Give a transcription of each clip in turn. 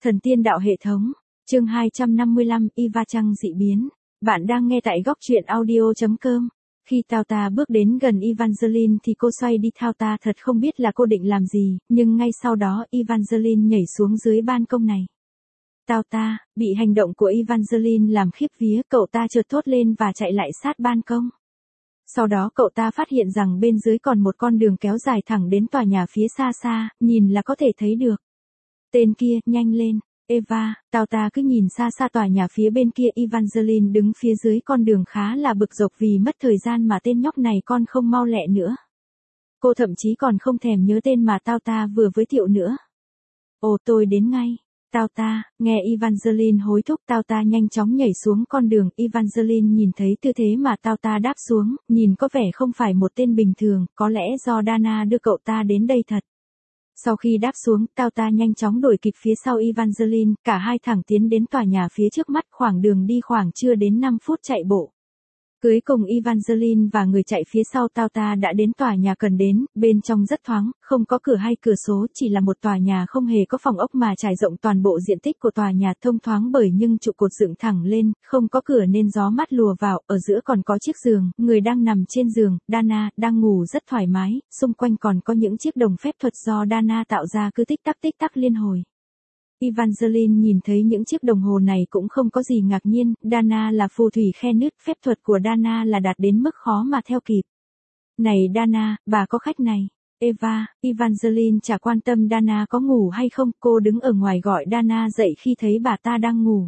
Thần tiên đạo hệ thống, chương 255, Eva Trăng dị biến. Bạn đang nghe tại góc truyện audio.com. Khi Tao Ta bước đến gần Evangeline thì cô xoay đi. Tao Ta thật không biết là cô định làm gì, nhưng ngay sau đó Evangeline nhảy xuống dưới ban công này. Tao Ta, bị hành động của Evangeline làm khiếp vía, cậu ta chợt thốt lên và chạy lại sát ban công. Sau đó cậu ta phát hiện rằng bên dưới còn một con đường kéo dài thẳng đến tòa nhà phía xa xa, nhìn là có thể thấy được. Tên kia, nhanh lên, Eva. Tao Ta cứ nhìn xa xa tòa nhà phía bên kia. Evangeline đứng phía dưới con đường khá là bực dọc vì mất thời gian mà tên nhóc này còn không mau lẹ nữa. Cô thậm chí còn không thèm nhớ tên mà Tao Ta vừa giới thiệu nữa. Ồ, tôi đến ngay. Tao Ta, nghe Evangeline hối thúc, Tao Ta nhanh chóng nhảy xuống con đường. Evangeline nhìn thấy tư thế mà Tao Ta đáp xuống, nhìn có vẻ không phải một tên bình thường, có lẽ do Dana đưa cậu ta đến đây thật. Sau khi đáp xuống, Tao Ta nhanh chóng đuổi kịp phía sau Evangeline, cả hai thẳng tiến đến tòa nhà phía trước mắt. Khoảng đường đi khoảng chưa đến 5 phút chạy bộ. Cuối cùng Evangeline và người chạy phía sau Tao Ta đã đến tòa nhà cần đến. Bên trong rất thoáng, không có cửa hay cửa sổ, chỉ là một tòa nhà không hề có phòng ốc mà trải rộng toàn bộ diện tích của tòa nhà, thông thoáng bởi nhưng trụ cột dựng thẳng lên, không có cửa nên gió mát lùa vào. Ở giữa còn có chiếc giường, người đang nằm trên giường, Dana, đang ngủ rất thoải mái. Xung quanh còn có những chiếc đồng phép thuật do Dana tạo ra cứ tích tắc liên hồi. Evangeline nhìn thấy những chiếc đồng hồ này cũng không có gì ngạc nhiên. Dana là phù thủy khe nứt, phép thuật của Dana là đạt đến mức khó mà theo kịp. Này Dana, bà có khách này. Evangeline chả quan tâm Dana có ngủ hay không, cô đứng ở ngoài gọi Dana dậy khi thấy bà ta đang ngủ.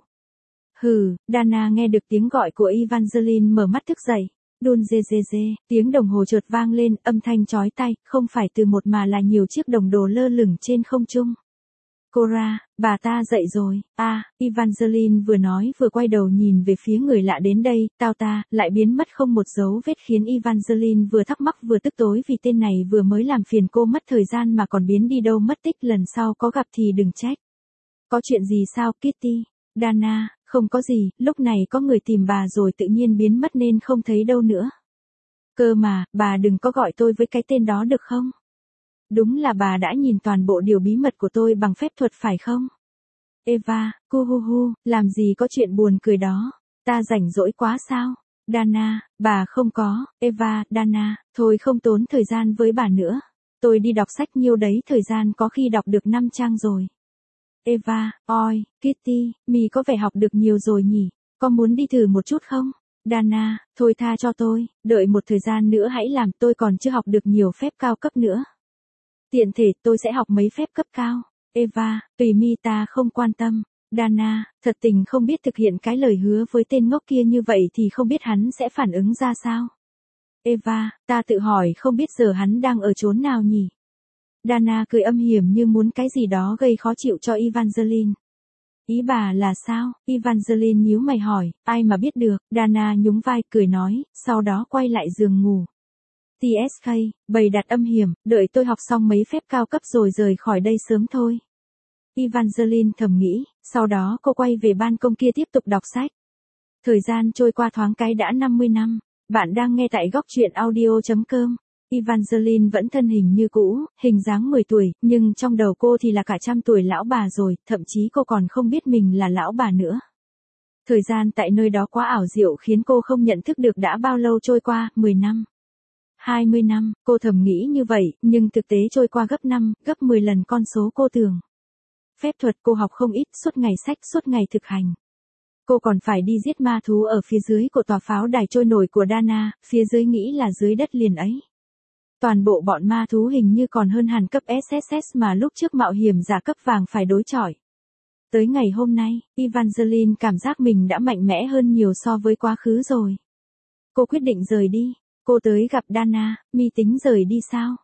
Dana nghe được tiếng gọi của Evangeline mở mắt thức dậy. Đun dê, tiếng đồng hồ chợt vang lên, âm thanh chói tai, không phải từ một mà là nhiều chiếc đồng đồ lơ lửng trên không trung. Cora, bà ta dậy rồi. Evangeline vừa nói vừa quay đầu nhìn về phía người lạ đến đây. Tao Ta lại biến mất không một dấu vết, khiến Evangeline vừa thắc mắc vừa tức tối vì tên này vừa mới làm phiền cô mất thời gian mà còn biến đi đâu mất tích. Lần sau có gặp thì đừng trách. Có chuyện gì sao Kitty? Dana, không có gì, lúc này có người tìm bà rồi tự nhiên biến mất nên không thấy đâu nữa. Cơ mà, bà đừng có gọi tôi với cái tên đó được không? Đúng là bà đã nhìn toàn bộ điều bí mật của tôi bằng phép thuật phải không? Eva, làm gì có chuyện buồn cười đó. Ta rảnh rỗi quá sao? Dana, bà không có. Eva, Dana, thôi không tốn thời gian với bà nữa. Tôi đi đọc sách nhiêu đấy, thời gian có khi đọc được 5 trang rồi. Eva, oi, Kitty, mì có vẻ học được nhiều rồi nhỉ? Có muốn đi thử một chút không? Dana, thôi tha cho tôi, đợi một thời gian nữa hãy làm, tôi còn chưa học được nhiều phép cao cấp nữa. Tiện thể tôi sẽ học mấy phép cấp cao. Eva, tùy mi, ta không quan tâm. Dana, thật tình không biết thực hiện cái lời hứa với tên ngốc kia như vậy thì không biết hắn sẽ phản ứng ra sao. Eva, ta tự hỏi không biết giờ hắn đang ở chốn nào nhỉ? Dana cười âm hiểm như muốn cái gì đó gây khó chịu cho Evangeline. Ý bà là sao? Evangeline nhíu mày hỏi, ai mà biết được. Dana nhún vai cười nói, sau đó quay lại giường ngủ. TSK, bày đặt âm hiểm, đợi tôi học xong mấy phép cao cấp rồi rời khỏi đây sớm thôi. Evangeline thầm nghĩ, sau đó cô quay về ban công kia tiếp tục đọc sách. Thời gian trôi qua thoáng cái đã 50 năm. Bạn đang nghe tại góc truyện audio.com. Evangeline vẫn thân hình như cũ, hình dáng 10 tuổi, nhưng trong đầu cô thì là cả trăm tuổi lão bà rồi, thậm chí cô còn không biết mình là lão bà nữa. Thời gian tại nơi đó quá ảo diệu khiến cô không nhận thức được đã bao lâu trôi qua, 10 năm. 20 năm, cô thầm nghĩ như vậy, nhưng thực tế trôi qua gấp 5, gấp 10 lần con số cô tưởng. Phép thuật cô học không ít, suốt ngày sách, suốt ngày thực hành. Cô còn phải đi giết ma thú ở phía dưới của tòa pháo đài trôi nổi của Dana, phía dưới nghĩ là dưới đất liền ấy. Toàn bộ bọn ma thú hình như còn hơn hẳn cấp SSS mà lúc trước mạo hiểm giả cấp vàng phải đối chọi. Tới ngày hôm nay, Evangeline cảm giác mình đã mạnh mẽ hơn nhiều so với quá khứ rồi. Cô quyết định rời đi. Cô tới gặp Dana, mi tính rời đi sao?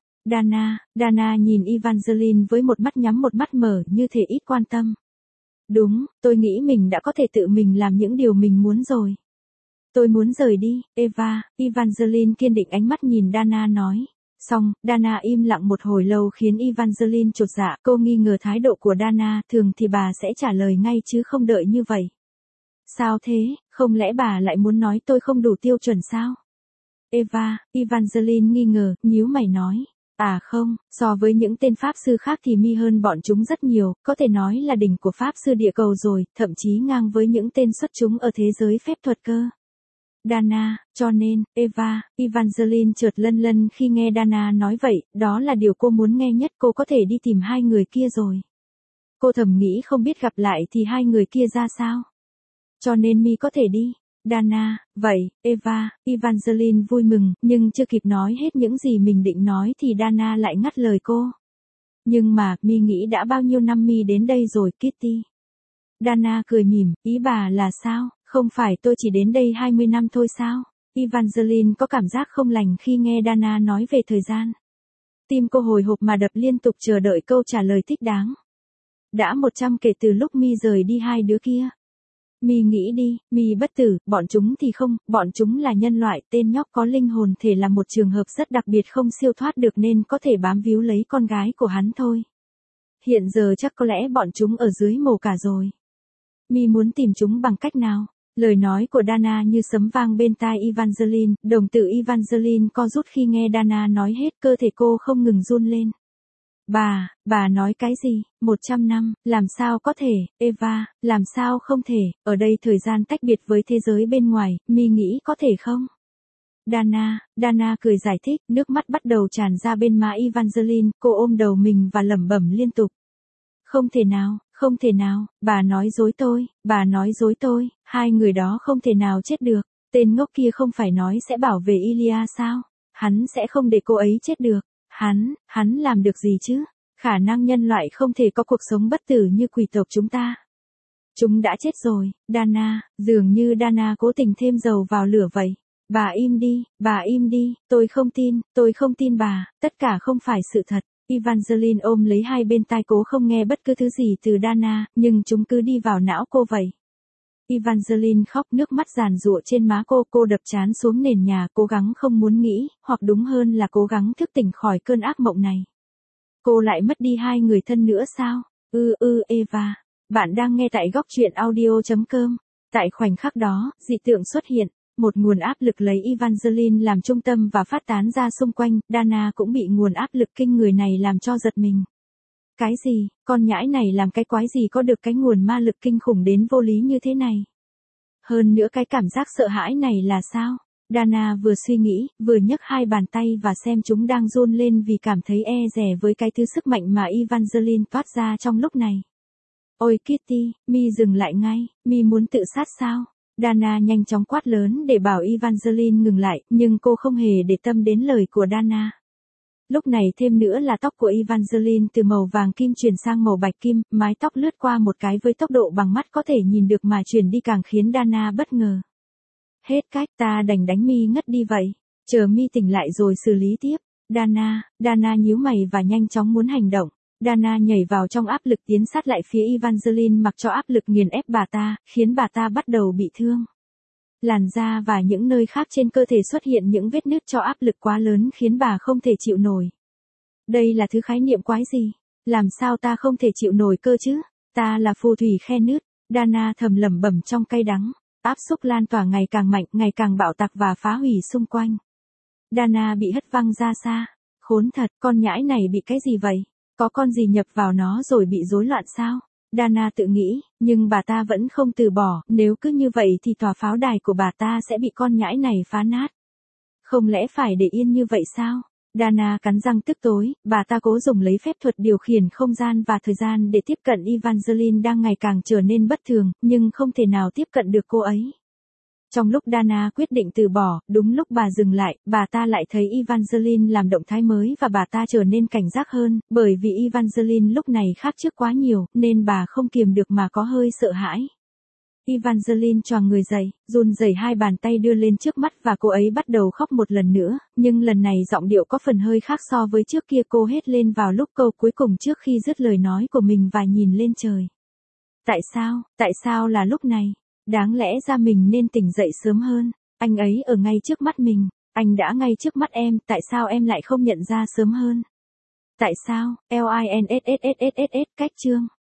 Dana nhìn Evangeline với một mắt nhắm một mắt mở như thể ít quan tâm. Đúng, tôi nghĩ mình đã có thể tự mình làm những điều mình muốn rồi. Tôi muốn rời đi, Evangeline kiên định ánh mắt nhìn Dana nói. Xong, Dana im lặng một hồi lâu khiến Evangeline chột dạ, cô nghi ngờ thái độ của Dana, thường thì bà sẽ trả lời ngay chứ không đợi như vậy. Sao thế, không lẽ bà lại muốn nói tôi không đủ tiêu chuẩn sao? Evangeline nghi ngờ, nhíu mày nói. À không, so với những tên pháp sư khác thì mi hơn bọn chúng rất nhiều, có thể nói là đỉnh của pháp sư địa cầu rồi, thậm chí ngang với những tên xuất chúng ở thế giới phép thuật cơ. Dana, cho nên, Eva, Evangeline chợt lân lân khi nghe Dana nói vậy, đó là điều cô muốn nghe nhất, cô có thể đi tìm hai người kia rồi. Cô thầm nghĩ không biết gặp lại thì hai người kia ra sao. Cho nên mi có thể đi. Dana, vậy, Eva, Evangeline vui mừng, nhưng chưa kịp nói hết những gì mình định nói thì Dana lại ngắt lời cô. Nhưng mà, mi nghĩ đã bao nhiêu năm mi đến đây rồi, Kitty. Dana cười mỉm, ý bà là sao, không phải tôi chỉ đến đây 20 năm thôi sao? Evangeline có cảm giác không lành khi nghe Dana nói về thời gian. Tim cô hồi hộp mà đập liên tục chờ đợi câu trả lời thích đáng. Đã 100 kể từ lúc mi rời đi hai đứa kia. Mi nghĩ đi, mi bất tử, bọn chúng thì không, bọn chúng là nhân loại, tên nhóc có linh hồn thể là một trường hợp rất đặc biệt không siêu thoát được nên có thể bám víu lấy con gái của hắn thôi. Hiện giờ chắc có lẽ bọn chúng ở dưới mồ cả rồi. Mi muốn tìm chúng bằng cách nào? Lời nói của Dana như sấm vang bên tai Evangeline, đồng tử Evangeline co rút khi nghe Dana nói hết, cơ thể cô không ngừng run lên. Bà nói cái gì, 100 năm, làm sao có thể, Eva, làm sao không thể, ở đây thời gian tách biệt với thế giới bên ngoài, mi nghĩ có thể không? Dana cười giải thích, nước mắt bắt đầu tràn ra bên má Evangeline, cô ôm đầu mình và lẩm bẩm liên tục. Không thể nào, bà nói dối tôi, hai người đó không thể nào chết được, tên ngốc kia không phải nói sẽ bảo vệ Ilya sao, hắn sẽ không để cô ấy chết được. Hắn làm được gì chứ? Khả năng nhân loại không thể có cuộc sống bất tử như quỷ tộc chúng ta. Chúng đã chết rồi, Dana, dường như Dana cố tình thêm dầu vào lửa vậy. Bà im đi, tôi không tin bà, tất cả không phải sự thật. Evangeline ôm lấy hai bên tai cố không nghe bất cứ thứ gì từ Dana, nhưng chúng cứ đi vào não cô vậy. Evangeline khóc, nước mắt giàn giụa trên má cô đập trán xuống nền nhà, cố gắng không muốn nghĩ, hoặc đúng hơn là cố gắng thức tỉnh khỏi cơn ác mộng này. Cô lại mất đi hai người thân nữa sao? Eva. Bạn đang nghe tại góc truyện audio.com. Tại khoảnh khắc đó, dị tượng xuất hiện, một nguồn áp lực lấy Evangeline làm trung tâm và phát tán ra xung quanh, Dana cũng bị nguồn áp lực kinh người này làm cho giật mình. Cái gì, con nhãi này làm cái quái gì có được cái nguồn ma lực kinh khủng đến vô lý như thế này? Hơn nữa cái cảm giác sợ hãi này là sao? Dana vừa suy nghĩ, vừa nhấc hai bàn tay và xem chúng đang run lên vì cảm thấy e dè với cái thứ sức mạnh mà Evangeline toát ra trong lúc này. Ôi Kitty, mi dừng lại ngay, mi muốn tự sát sao? Dana nhanh chóng quát lớn để bảo Evangeline ngừng lại, nhưng cô không hề để tâm đến lời của Dana. Lúc này thêm nữa là tóc của Evangeline từ màu vàng kim chuyển sang màu bạch kim, mái tóc lướt qua một cái với tốc độ bằng mắt có thể nhìn được mà chuyển đi càng khiến Dana bất ngờ. Hết cách, ta đành đánh mi ngất đi vậy, chờ mi tỉnh lại rồi xử lý tiếp. Dana nhíu mày và nhanh chóng muốn hành động. Dana nhảy vào trong áp lực tiến sát lại phía Evangeline mặc cho áp lực nghiền ép bà ta, khiến bà ta bắt đầu bị thương. Làn da và những nơi khác trên cơ thể xuất hiện những vết nứt cho áp lực quá lớn khiến bà không thể chịu nổi. Đây là thứ khái niệm quái gì? Làm sao ta không thể chịu nổi cơ chứ? Ta là phù thủy khe nứt. Dana thầm lẩm bẩm trong cay đắng. Áp xúc lan tỏa ngày càng mạnh, ngày càng bạo tạc và phá hủy xung quanh. Dana bị hất văng ra xa. Khốn thật, con nhãi này bị cái gì vậy? Có con gì nhập vào nó rồi bị rối loạn sao? Dana tự nghĩ, nhưng bà ta vẫn không từ bỏ, nếu cứ như vậy thì tòa pháo đài của bà ta sẽ bị con nhãi này phá nát. Không lẽ phải để yên như vậy sao? Dana cắn răng tức tối, bà ta cố dùng lấy phép thuật điều khiển không gian và thời gian để tiếp cận Evangeline đang ngày càng trở nên bất thường, nhưng không thể nào tiếp cận được cô ấy. Trong lúc Dana quyết định từ bỏ, đúng lúc bà dừng lại, bà ta lại thấy Evangeline làm động thái mới và bà ta trở nên cảnh giác hơn, bởi vì Evangeline lúc này khác trước quá nhiều, nên bà không kiềm được mà có hơi sợ hãi. Evangeline choàng người dậy, run rẩy hai bàn tay đưa lên trước mắt và cô ấy bắt đầu khóc một lần nữa, nhưng lần này giọng điệu có phần hơi khác so với trước kia, cô hét lên vào lúc câu cuối cùng trước khi dứt lời nói của mình và nhìn lên trời. Tại sao là lúc này? Đáng lẽ ra mình nên tỉnh dậy sớm hơn, anh ấy ở ngay trước mắt mình, anh đã ngay trước mắt em, tại sao em lại không nhận ra sớm hơn? Tại sao, LINSSSSS cách chương.